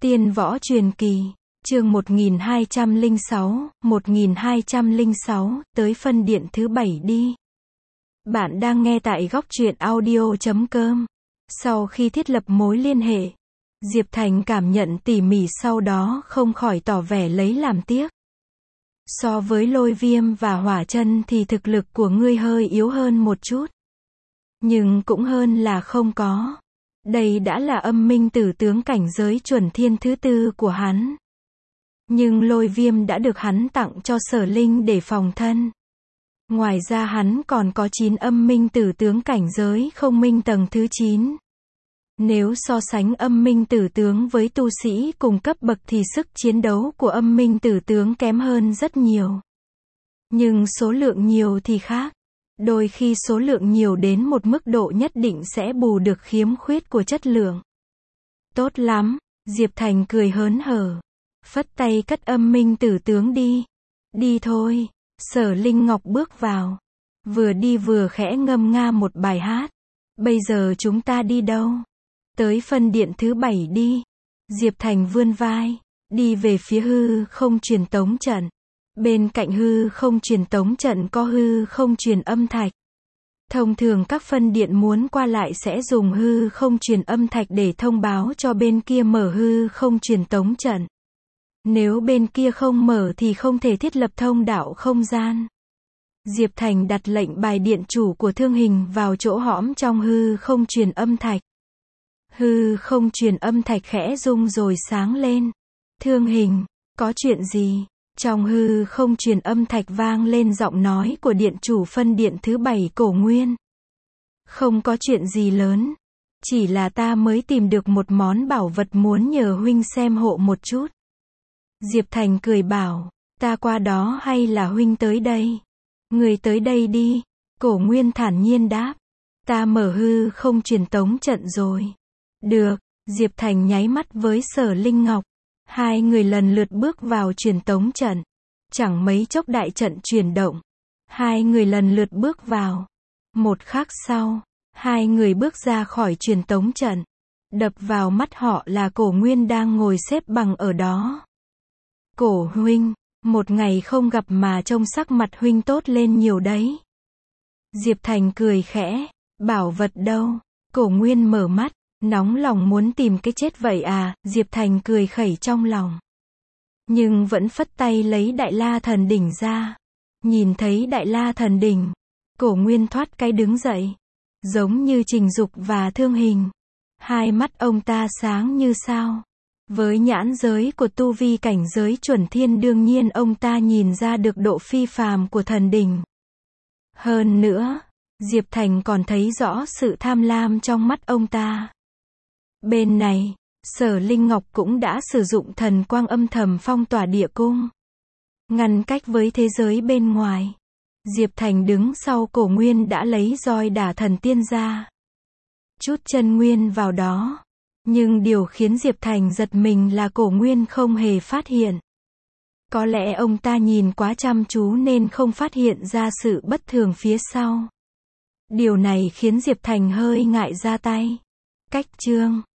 Tiên võ truyền kỳ, chương 1206, tới phân điện thứ 7 đi. Bạn đang nghe tại góc truyện audio.com. Sau khi thiết lập mối liên hệ, Diệp Thành cảm nhận tỉ mỉ, sau đó không khỏi tỏ vẻ lấy làm tiếc. So với Lôi Viêm và Hỏa Chân thì thực lực của ngươi hơi yếu hơn một chút. Nhưng cũng hơn là không có. Đây đã là âm minh tử tướng cảnh giới chuẩn thiên thứ 4 của hắn. Nhưng Lôi Viêm đã được hắn tặng cho Sở Linh để phòng thân. Ngoài ra hắn còn có 9 âm minh tử tướng cảnh giới không minh tầng thứ 9. Nếu so sánh âm minh tử tướng với tu sĩ cùng cấp bậc thì sức chiến đấu của âm minh tử tướng kém hơn rất nhiều. Nhưng số lượng nhiều thì khác. Đôi khi số lượng nhiều đến một mức độ nhất định sẽ bù được khiếm khuyết của chất lượng. Tốt lắm, Diệp Thành cười hớn hở. Phất tay cất âm minh tử tướng đi. Đi thôi. Sở Linh Ngọc bước vào. Vừa đi vừa khẽ ngâm nga một bài hát. Bây giờ chúng ta đi đâu? Tới phân điện thứ 7 đi. Diệp Thành vươn vai. Đi về phía hư không truyền tống trận. Bên cạnh hư không truyền tống trận có hư không truyền âm thạch. Thông thường các phân điện muốn qua lại sẽ dùng hư không truyền âm thạch để thông báo cho bên kia mở hư không truyền tống trận. Nếu bên kia không mở thì không thể thiết lập thông đạo không gian. Diệp Thành đặt lệnh bài điện chủ của Thương Hình vào chỗ hõm trong hư không truyền âm thạch. Hư không truyền âm thạch khẽ rung rồi sáng lên. Thương Hình, có chuyện gì? Trong hư không truyền âm thạch vang lên giọng nói của điện chủ phân điện thứ 7 Cổ Nguyên. Không có chuyện gì lớn. Chỉ là ta mới tìm được một món bảo vật muốn nhờ huynh xem hộ một chút. Diệp Thành cười bảo, ta qua đó hay là huynh tới đây? Người tới đây đi. Cổ Nguyên thản nhiên đáp. Ta mở hư không truyền tống trận rồi. Được. Diệp Thành nháy mắt với Sở Linh Ngọc. Hai người lần lượt bước vào truyền tống trận. Chẳng mấy chốc đại trận chuyển động. Hai người lần lượt bước vào. Một khắc sau, hai người bước ra khỏi truyền tống trận. Đập vào mắt họ là Cổ Nguyên đang ngồi xếp bằng ở đó. Cổ huynh, một ngày không gặp mà trông sắc mặt huynh tốt lên nhiều đấy. Diệp Thành cười khẽ, bảo vật đâu? Cổ Nguyên mở mắt. Nóng lòng muốn tìm cái chết vậy à? Diệp Thành cười khẩy trong lòng. Nhưng vẫn phất tay lấy Đại La Thần Đỉnh ra. Nhìn thấy Đại La Thần Đỉnh, Cổ Nguyên thoát cái đứng dậy. Giống như Trình Dục và Thương Hình. Hai mắt ông ta sáng như sao. Với nhãn giới của tu vi cảnh giới chuẩn thiên đương nhiên ông ta nhìn ra được độ phi phàm của thần đỉnh. Hơn nữa, Diệp Thành còn thấy rõ sự tham lam trong mắt ông ta. Bên này, Sở Linh Ngọc cũng đã sử dụng thần quang âm thầm phong tỏa địa cung. Ngăn cách với thế giới bên ngoài. Diệp Thành đứng sau Cổ Nguyên đã lấy roi đả thần tiên ra. Chút chân nguyên vào đó. Nhưng điều khiến Diệp Thành giật mình là Cổ Nguyên không hề phát hiện. Có lẽ ông ta nhìn quá chăm chú nên không phát hiện ra sự bất thường phía sau. Điều này khiến Diệp Thành hơi ngại ra tay. Cách chương